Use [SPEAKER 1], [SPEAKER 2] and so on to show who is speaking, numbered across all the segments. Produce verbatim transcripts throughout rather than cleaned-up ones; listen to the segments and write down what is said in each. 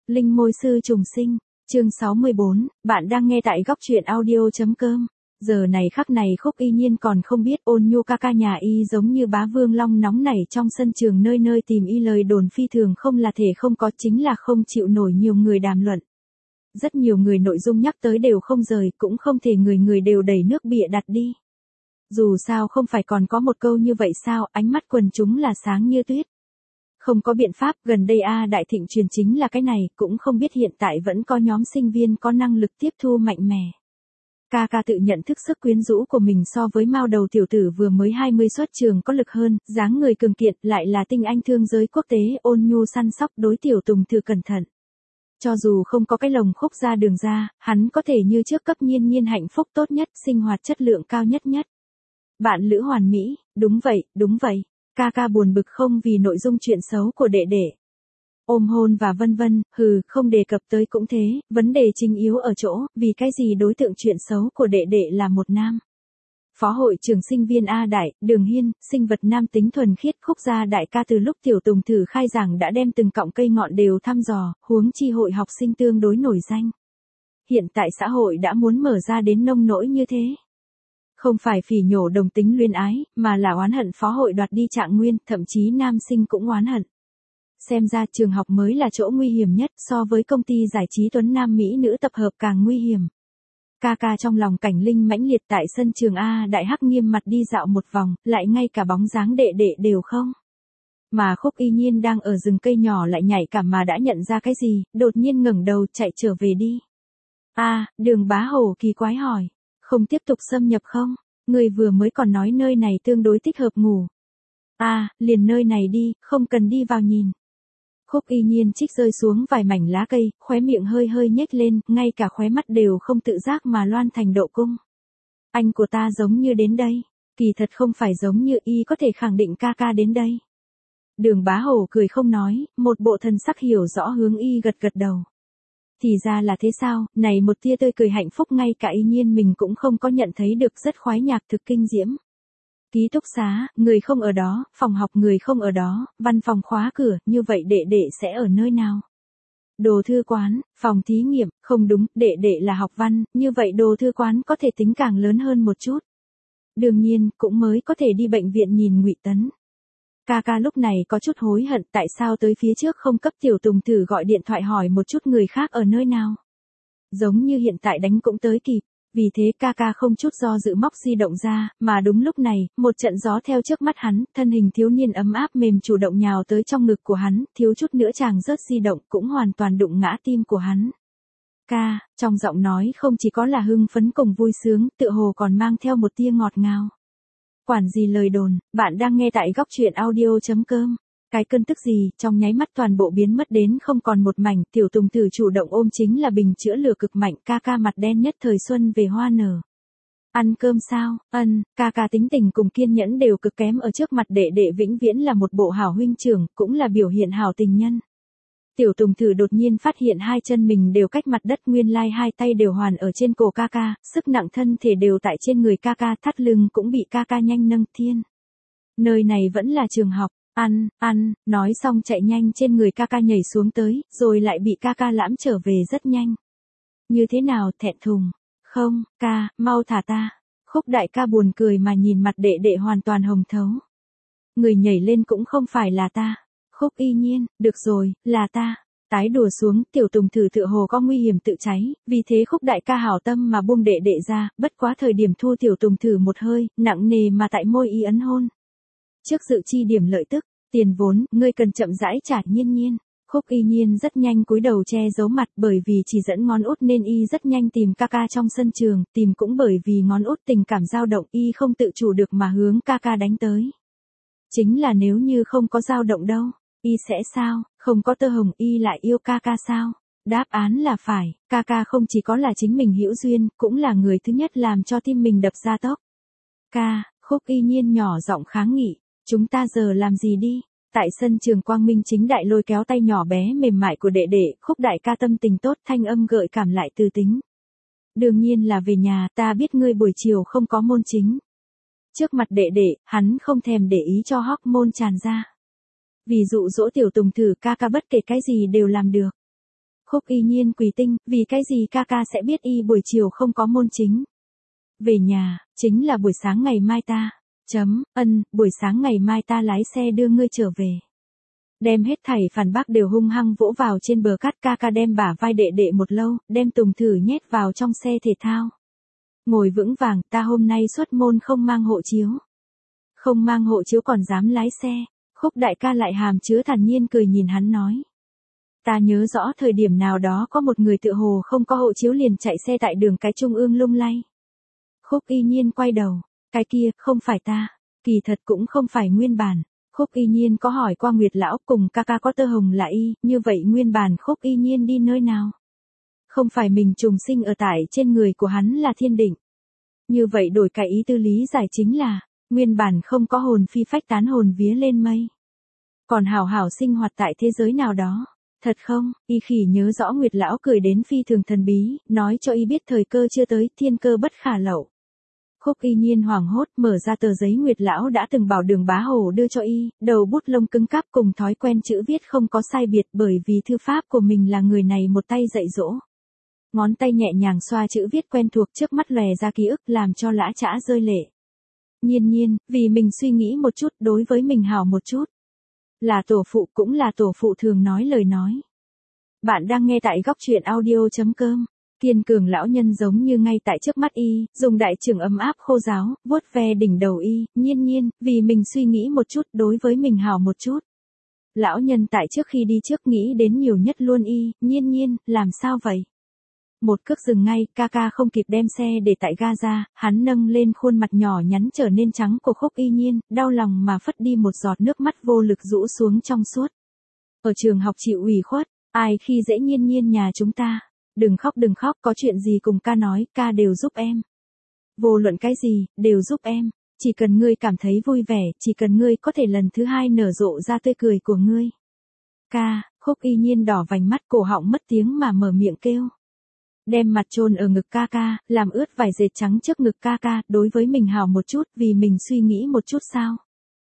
[SPEAKER 1] Linh môi sư trùng sinh, chương sáu mươi bốn, bạn đang nghe tại góc truyện audio.com. Giờ này khắc này Khúc Y Nhiên còn không biết Ôn Nhu ca ca nhà y giống như bá vương long nóng nảy trong sân trường nơi nơi tìm y, lời đồn phi thường không là thể không có, chính là không chịu nổi nhiều người đàm luận. Rất nhiều người nội dung nhắc tới đều không rời, cũng không thể người người đều đẩy nước bịa đặt đi. Dù sao không phải còn có một câu như vậy sao, ánh mắt quần chúng là sáng như tuyết. Không có biện pháp, gần đây A Đại thịnh truyền chính là cái này, cũng không biết hiện tại vẫn có nhóm sinh viên có năng lực tiếp thu mạnh mẽ. Ca ca tự nhận thức sức quyến rũ của mình so với mao đầu tiểu tử vừa mới hai mươi xuất trường có lực hơn, dáng người cường kiện, lại là tinh anh thương giới quốc tế, ôn nhu săn sóc đối tiểu tùng thử cẩn thận. Cho dù không có cái lồng Khúc ra đường ra, hắn có thể như trước cấp Nhiên Nhiên hạnh phúc tốt nhất, sinh hoạt chất lượng cao nhất nhất. Bạn lữ hoàn mỹ, đúng vậy, đúng vậy. Ca ca buồn bực không vì nội dung chuyện xấu của đệ đệ. Ôm hôn và vân vân, hừ, không đề cập tới cũng thế, vấn đề chính yếu ở chỗ, vì cái gì đối tượng chuyện xấu của đệ đệ là một nam. Phó hội trưởng sinh viên A Đại, Đường Hiên, sinh vật nam tính thuần khiết. Khúc gia đại ca từ lúc tiểu tùng thử khai giảng đã đem từng cọng cây ngọn đều thăm dò, huống chi hội học sinh tương đối nổi danh. Hiện tại xã hội đã muốn mở ra đến nông nỗi như thế. Không phải phỉ nhổ đồng tính luyến ái, mà là oán hận phó hội đoạt đi trạng nguyên, thậm chí nam sinh cũng oán hận. Xem ra trường học mới là chỗ nguy hiểm nhất, so với công ty giải trí tuấn nam mỹ nữ tập hợp càng nguy hiểm. Ca ca trong lòng cảnh linh mãnh liệt tại sân trường A Đại hắc nghiêm mặt đi dạo một vòng, lại ngay cả bóng dáng đệ đệ đều không. Mà Khúc Y Nhiên đang ở rừng cây nhỏ lại nhảy cảm mà đã nhận ra cái gì, đột nhiên ngẩng đầu chạy trở về đi. A, Đường bá hổ kỳ quái hỏi. Không tiếp tục xâm nhập không? Người vừa mới còn nói nơi này tương đối thích hợp ngủ. À, liền nơi này đi, không cần đi vào nhìn. Khúc Y Nhiên trích rơi xuống vài mảnh lá cây, khóe miệng hơi hơi nhếch lên, ngay cả khóe mắt đều không tự giác mà loan thành độ cung. Anh của ta giống như đến đây. Kỳ thật không phải giống như, y có thể khẳng định ca ca đến đây. Đường bá hổ cười không nói, một bộ thần sắc hiểu rõ hướng y gật gật đầu. Thì ra là thế sao, này một tia tươi cười hạnh phúc ngay cả Y Nhiên mình cũng không có nhận thấy được, rất khoái nhạc thực kinh diễm. Ký túc xá, người không ở đó, phòng học người không ở đó, văn phòng khóa cửa, như vậy đệ đệ sẽ ở nơi nào? Đồ thư quán, phòng thí nghiệm, không đúng, đệ đệ là học văn, như vậy đồ thư quán có thể tính càng lớn hơn một chút. Đương nhiên, cũng mới có thể đi bệnh viện nhìn Ngụy Tấn. Ca ca lúc này có chút hối hận tại sao tới phía trước không cấp tiểu tùng thử gọi điện thoại hỏi một chút người khác ở nơi nào. Giống như hiện tại đánh cũng tới kịp, vì thế ca ca không chút do dự móc di động ra, mà đúng lúc này, một trận gió theo trước mắt hắn, thân hình thiếu niên ấm áp mềm chủ động nhào tới trong ngực của hắn, thiếu chút nữa chàng rớt di động cũng hoàn toàn đụng ngã tim của hắn. Ca, trong giọng nói không chỉ có là hưng phấn cùng vui sướng, tựa hồ còn mang theo một tia ngọt ngào. Quản gì lời đồn, bạn đang nghe tại góc truyện audio.com. Cái cơn tức gì, trong nháy mắt toàn bộ biến mất đến không còn một mảnh, tiểu tùng tử chủ động ôm chính là bình chữa lửa cực mạnh, ca ca mặt đen nhất thời xuân về hoa nở. Ăn cơm sao, ân, ca ca tính tình cùng kiên nhẫn đều cực kém, ở trước mặt đệ đệ vĩnh viễn là một bộ hảo huynh trưởng, cũng là biểu hiện hảo tình nhân. Tiểu tùng thử đột nhiên phát hiện hai chân mình đều cách mặt đất, nguyên lai hai tay đều hoàn ở trên cổ ca ca, sức nặng thân thể đều tại trên người ca ca, thắt lưng cũng bị ca ca nhanh nâng thiên. Nơi này vẫn là trường học, ăn, ăn, nói xong chạy nhanh trên người ca ca nhảy xuống tới, rồi lại bị ca ca lãm trở về rất nhanh. Như thế nào, thẹn thùng? Không, ca, mau thả ta. Khúc đại ca buồn cười mà nhìn mặt đệ đệ hoàn toàn hồng thấu. Người nhảy lên cũng không phải là ta. Khúc Y Nhiên, được rồi, là ta. Tái đùa xuống, tiểu tùng thử tựa hồ có nguy hiểm tự cháy, vì thế Khúc đại ca hảo tâm mà buông đệ đệ ra, bất quá thời điểm thu tiểu tùng thử một hơi, nặng nề mà tại môi y ấn hôn. Trước dự chi điểm lợi tức, tiền vốn, ngươi cần chậm rãi trả. Nhiên Nhiên. Khúc Y Nhiên rất nhanh cúi đầu che giấu mặt, bởi vì chỉ dẫn ngón út nên y rất nhanh tìm ca ca trong sân trường, tìm cũng bởi vì ngón út tình cảm dao động, y không tự chủ được mà hướng ca ca đánh tới. Chính là nếu như không có dao động đâu, y sẽ sao, không có tơ hồng y lại yêu ca ca sao? Đáp án là phải, ca ca không chỉ có là chính mình hữu duyên, cũng là người thứ nhất làm cho tim mình đập ra tốc. Ca, Khúc Y Nhiên nhỏ giọng kháng nghị, chúng ta giờ làm gì đi? Tại sân trường quang minh chính đại lôi kéo tay nhỏ bé mềm mại của đệ đệ, Khúc đại ca tâm tình tốt, thanh âm gợi cảm lại từ tính. Đương nhiên là về nhà, ta biết ngươi buổi chiều không có môn chính. Trước mặt đệ đệ, hắn không thèm để ý cho hormone tràn ra. Vì dụ dỗ tiểu tùng thử, ca ca bất kể cái gì đều làm được. Khúc Y Nhiên quỳ tinh, vì cái gì ca ca sẽ biết y buổi chiều không có môn chính. Về nhà, chính là buổi sáng ngày mai ta. Chấm, ân, buổi sáng ngày mai ta lái xe đưa ngươi trở về. Đem hết thảy phản bác đều hung hăng vỗ vào trên bờ cát, ca ca đem bả vai đệ đệ một lâu, đem Tùng Thử nhét vào trong xe thể thao. Ngồi vững vàng, ta hôm nay xuất môn không mang hộ chiếu. Không mang hộ chiếu còn dám lái xe. Khúc đại ca lại hàm chứa thản nhiên cười nhìn hắn nói. Ta nhớ rõ thời điểm nào đó có một người tự hồ không có hộ chiếu liền chạy xe tại đường cái trung ương lung lay. Khúc Y Nhiên quay đầu. Cái kia, không phải ta. Kỳ thật cũng không phải nguyên bản. Khúc Y Nhiên có hỏi qua Nguyệt lão cùng ca ca có tơ hồng là y, như vậy nguyên bản Khúc Y Nhiên đi nơi nào? Không phải mình trùng sinh ở tại trên người của hắn là thiên định. Như vậy đổi cái ý tư lý giải chính là, nguyên bản không có hồn phi phách tán hồn vía lên mây. Còn hảo hảo sinh hoạt tại thế giới nào đó. Thật không, y khỉ nhớ rõ Nguyệt lão cười đến phi thường thần bí, nói cho y biết thời cơ chưa tới, thiên cơ bất khả lậu. Khúc Y Nhiên hoảng hốt mở ra tờ giấy Nguyệt lão đã từng bảo Đường Bá Hổ đưa cho y, đầu bút lông cứng cáp cùng thói quen chữ viết không có sai biệt bởi vì thư pháp của mình là người này một tay dạy dỗ. Ngón tay nhẹ nhàng xoa chữ viết quen thuộc trước mắt lòe ra ký ức làm cho lã chã rơi lệ. Nhiên nhiên, vì mình suy nghĩ một chút đối với mình hảo một chút. Là tổ phụ cũng là tổ phụ thường nói lời nói. Bạn đang nghe tại góc truyện audio chấm com. Kiên cường lão nhân giống như ngay tại trước mắt y, dùng đại trưởng ấm áp khô ráo, vuốt ve đỉnh đầu y, nhiên nhiên, vì mình suy nghĩ một chút đối với mình hảo một chút. Lão nhân tại trước khi đi trước nghĩ đến nhiều nhất luôn y, nhiên nhiên, làm sao vậy? Một cước dừng ngay, ca ca không kịp đem xe để tại ga ra, hắn nâng lên khuôn mặt nhỏ nhắn trở nên trắng của Khúc Y Nhiên, đau lòng mà phất đi một giọt nước mắt vô lực rũ xuống trong suốt. Ở trường học chịu ủy khuất, ai khi dễ nhiên nhiên nhà chúng ta. Đừng khóc đừng khóc, có chuyện gì cùng ca nói, ca đều giúp em. Vô luận cái gì, đều giúp em. Chỉ cần ngươi cảm thấy vui vẻ, chỉ cần ngươi có thể lần thứ hai nở rộ ra tươi cười của ngươi. Ca, Khúc Y Nhiên đỏ vành mắt cổ họng mất tiếng mà mở miệng kêu. Đem mặt chôn ở ngực ca ca, làm ướt vải dệt trắng trước ngực ca ca, đối với mình hào một chút vì mình suy nghĩ một chút sao.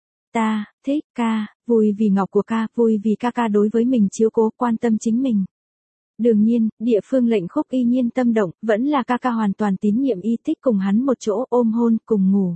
[SPEAKER 1] Ta, thích ca, vui vì ngọc của ca, vui vì ca ca đối với mình chiếu cố quan tâm chính mình. Đương nhiên, địa phương lệnh Khúc Y Nhiên tâm động, vẫn là ca ca hoàn toàn tín nhiệm y, thích cùng hắn một chỗ ôm hôn, cùng ngủ.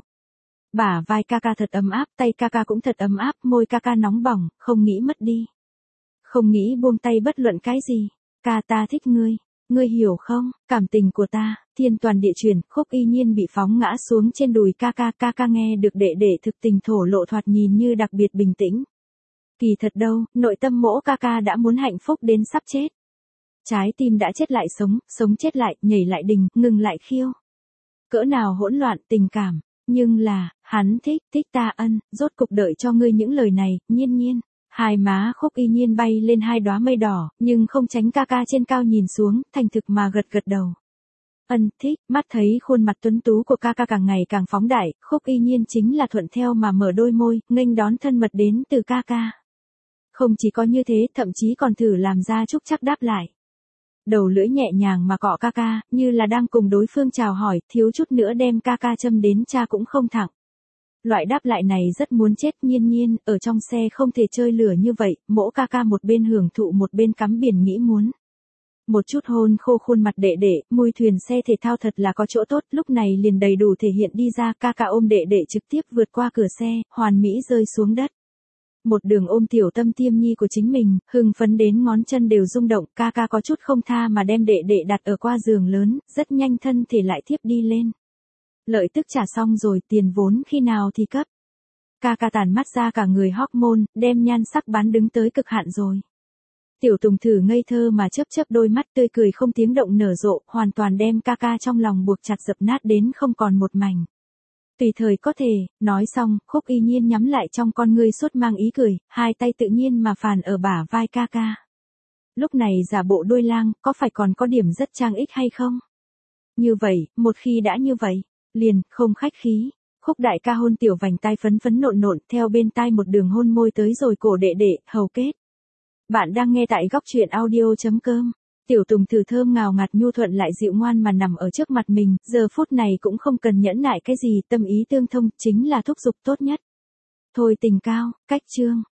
[SPEAKER 1] Bả vai ca ca thật ấm áp, tay ca ca cũng thật ấm áp, môi ca ca nóng bỏng, không nghĩ mất đi. Không nghĩ buông tay bất luận cái gì. Ca ta thích ngươi, ngươi hiểu không, cảm tình của ta, thiên toàn địa chuyển, Khúc Y Nhiên bị phóng ngã xuống trên đùi ca ca, ca ca nghe được đệ đệ thực tình thổ lộ thoạt nhìn như đặc biệt bình tĩnh. Kỳ thật đâu, nội tâm mỗ ca ca đã muốn hạnh phúc đến sắp chết. Trái tim đã chết lại sống, sống chết lại, nhảy lại đình, ngừng lại khiêu. Cỡ nào hỗn loạn tình cảm, nhưng là, hắn thích, thích ta ân, rốt cục đợi cho ngươi những lời này, nhiên nhiên. Hai má Khúc Y Nhiên bay lên hai đóa mây đỏ, nhưng không tránh ca ca trên cao nhìn xuống, thành thực mà gật gật đầu. Ân, thích, mắt thấy khuôn mặt tuấn tú của ca ca càng ngày càng phóng đại, Khúc Y Nhiên chính là thuận theo mà mở đôi môi, nghênh đón thân mật đến từ ca ca. Không chỉ có như thế, thậm chí còn thử làm ra chúc chắc đáp lại. Đầu lưỡi nhẹ nhàng mà cọ ca ca, như là đang cùng đối phương chào hỏi, thiếu chút nữa đem ca ca châm đến cha cũng không thẳng. Loại đáp lại này rất muốn chết, nhiên nhiên, ở trong xe không thể chơi lửa như vậy, mỗ ca ca một bên hưởng thụ một bên cắm biển nghĩ muốn. Một chút hôn khô khuôn mặt đệ đệ, mùi thuyền xe thể thao thật là có chỗ tốt, lúc này liền đầy đủ thể hiện đi ra, ca ca ôm đệ đệ trực tiếp vượt qua cửa xe, hoàn mỹ rơi xuống đất. Một đường ôm tiểu tâm tiêm nhi của chính mình, hưng phấn đến ngón chân đều rung động, ca ca có chút không tha mà đem đệ đệ đặt ở qua giường lớn, rất nhanh thân thể lại thiếp đi lên. Lợi tức trả xong rồi, tiền vốn khi nào thì cấp. Ca ca tàn mắt ra cả người hormone, đem nhan sắc bán đứng tới cực hạn rồi. Tiểu Tùng Thử ngây thơ mà chớp chớp đôi mắt tươi cười không tiếng động nở rộ, hoàn toàn đem ca ca trong lòng buộc chặt dập nát đến không còn một mảnh. Tùy thời có thể, nói xong, Khúc Y Nhiên nhắm lại trong con ngươi suốt mang ý cười, hai tay tự nhiên mà phàn ở bả vai ca ca. Lúc này giả bộ đuôi lang, có phải còn có điểm rất trang ích hay không? Như vậy, một khi đã như vậy, liền, không khách khí. Khúc đại ca hôn tiểu vành tai phấn phấn nộn nộn, theo bên tai một đường hôn môi tới rồi cổ đệ đệ, hầu kết. Bạn đang nghe tại góc truyện audio chấm com. Tiểu Tùng Thử thơm ngào ngạt nhu thuận lại dịu ngoan mà nằm ở trước mặt mình, giờ phút này cũng không cần nhẫn nại cái gì, tâm ý tương thông, chính là thúc giục tốt nhất. Thôi tình cao, cách chương.